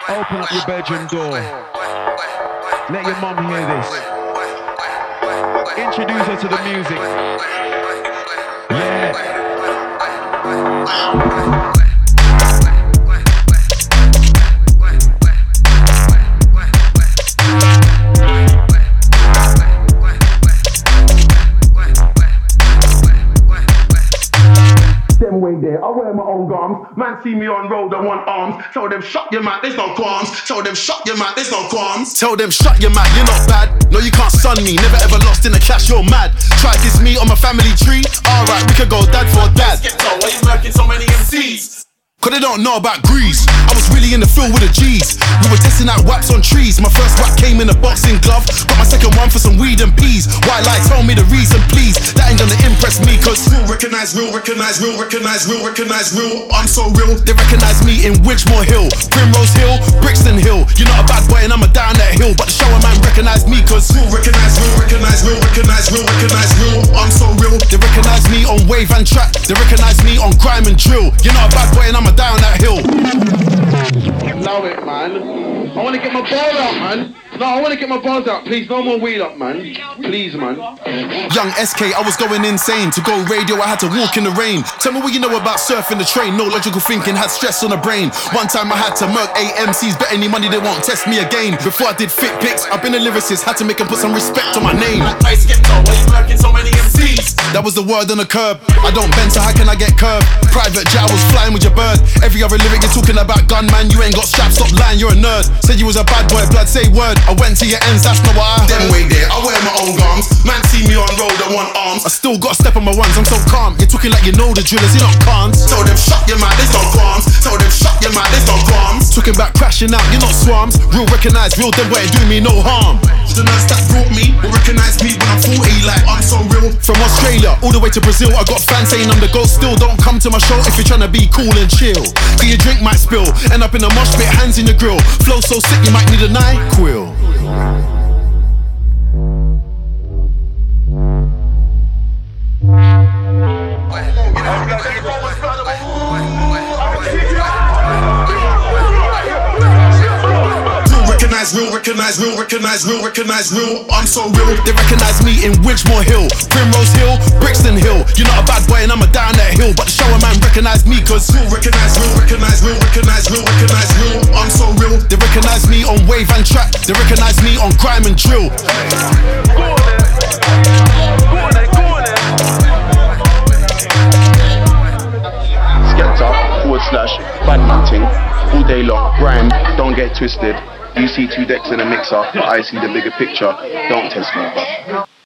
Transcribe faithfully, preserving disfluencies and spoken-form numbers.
Open up your bedroom door. Let your mum hear this. Introduce her to the music. Yeah. Them way there, I wear my own garms. Man see me on road, I want arms. Tell them shut your mouth, there's no qualms. Tell them shut your mouth, there's no qualms. Tell them shut your mouth, you're not bad. No, you can't sun me, never ever lost in the cash, you're mad. Try this me on my family tree. Alright, we could go dad for dad. Get told, why you murking so many M Cs? Cause they don't know about grease. I was really in the field with the G's. We were testing out waps on trees. My first whack came in a boxing glove. Got my second one for some weed and peas. White light, tell me the reason, please. That ain't gonna impress me, cause real recognize, real recognize, real recognize, real recognize, real. I'm so real. They recognize me in Winchmore Hill, Primrose Hill, Brixton Hill. You're not a bad boy and I'm a down that hill. But the shower man recognize me, cause real recognize, real recognize, real recognize, real recognize, real. I'm so real. They recognize me on wave and trap. They recognize me on grime and drill. You're not a bad boy and I'm a down that hill. Love it, man. I want to get my balls out, man. No, I want to get my balls out. Please, no more weed up, man. Please, man. Young S K, I was going insane. To go radio, I had to walk in the rain. Tell me what you know about surfing the train. No logical thinking, had stress on the brain. One time I had to murk eight M Cs. Bet any money they won't test me again. Before I did fit pics, I've been a lyricist. Had to make them put some respect on my name. Nice get told, why you murking so many M Cs? That was the word on the curb. I don't bend, so how can I get curved? Private jet, I was flying with your bird. Every other lyric you're talking about gunman, you ain't got straps, stop lying, you're a nerd. Said you was a bad boy, blood, say word. I went to your ends, that's not what I heard. Them way there, I wear my own garms. Man see me on road, I want arms. I still got a step on my ones, I'm so calm. You're talking like you know the drillers, you're not cons. Tell them shut your mouth, there's no qualms. Tell them shut your mouth, there's no qualms. Talking about crashing out, you're not swams. Real recognize, real them boy, do me no harm. The nurse that brought me will recognize me when I'm forty, like I'm so real. From Australia all the way to Brazil, I got fans saying I'm the GOAT still. Don't come to my show if you're trying to be cool and chill. Get your drink might spill, end up in a mosh pit, hands in the grill. Flow so sick you might need a NyQuil. Real recognize, real recognize, real recognize, real. I'm so real. They recognize me in Winchmore Hill, Primrose Hill, Brixton Hill. You're not a bad boy and I'm a down that hill. But the shower man recognize me, cause real recognize, real recognize, real recognize, real recognize, real. I'm so real. They recognize me on wave and trap. They recognize me on grime and drill. Go on there. Go on there, go on there. Skepta forward slash badminton all day long. Grime, don't get twisted. You see two decks in a mixer, but I see the bigger picture. Don't test me, bro.